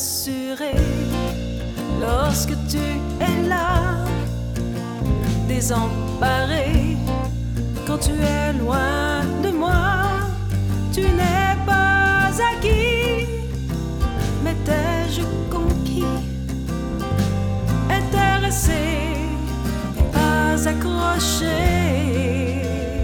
rassurer lorsque tu es là, désemparé quand tu es loin de moi. Tu n'es pas acquis, mais t'ai-je conquis, intéressé, pas accroché.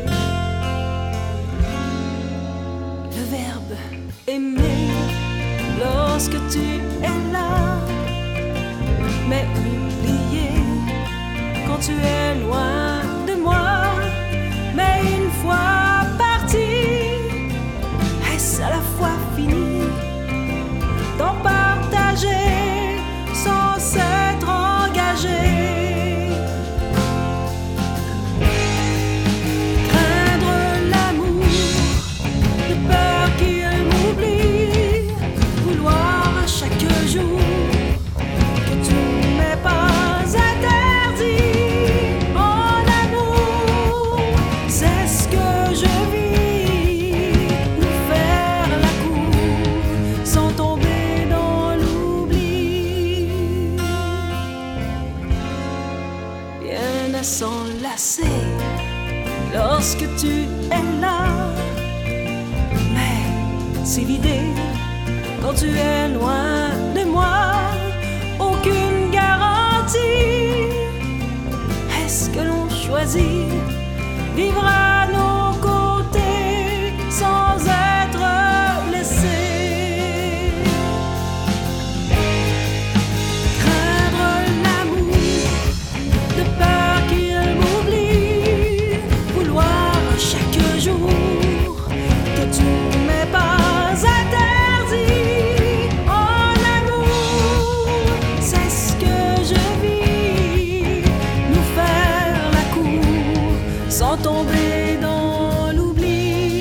Le verbe aimer lorsque tu es là, mais oublié quand tu es loin de moi. Mais une fois parti, est-ce à la fois fini d'en partager sans s'être engagé? Craindre l'amour, de peur qu'il m'oublie, vouloir à chaque jour que tu ne m'aies pas interdit. En amour, c'est ce que je vis, nous faire la cour sans tomber dans l'oubli. Bien à s'enlacer lorsque tu es là, mais s'évider quand tu es loin de moi. Aucune garantie. Est-ce que l'on choisit vivre à nos côtés sans être blessé? Craindre l'amour, de peur qu'il m'oublie, vouloir chaque jour que tu ne m'aies pas interdit. En amour, c'est ce que je vis, nous faire la cour sans tomber dans l'oubli.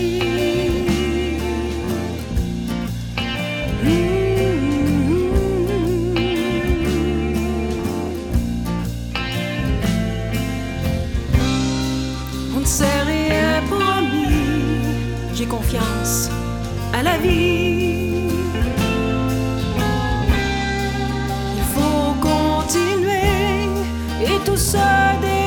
On ne s'est rien promis, j'ai confiance à la vie. Il faut continuer et tout se déroule.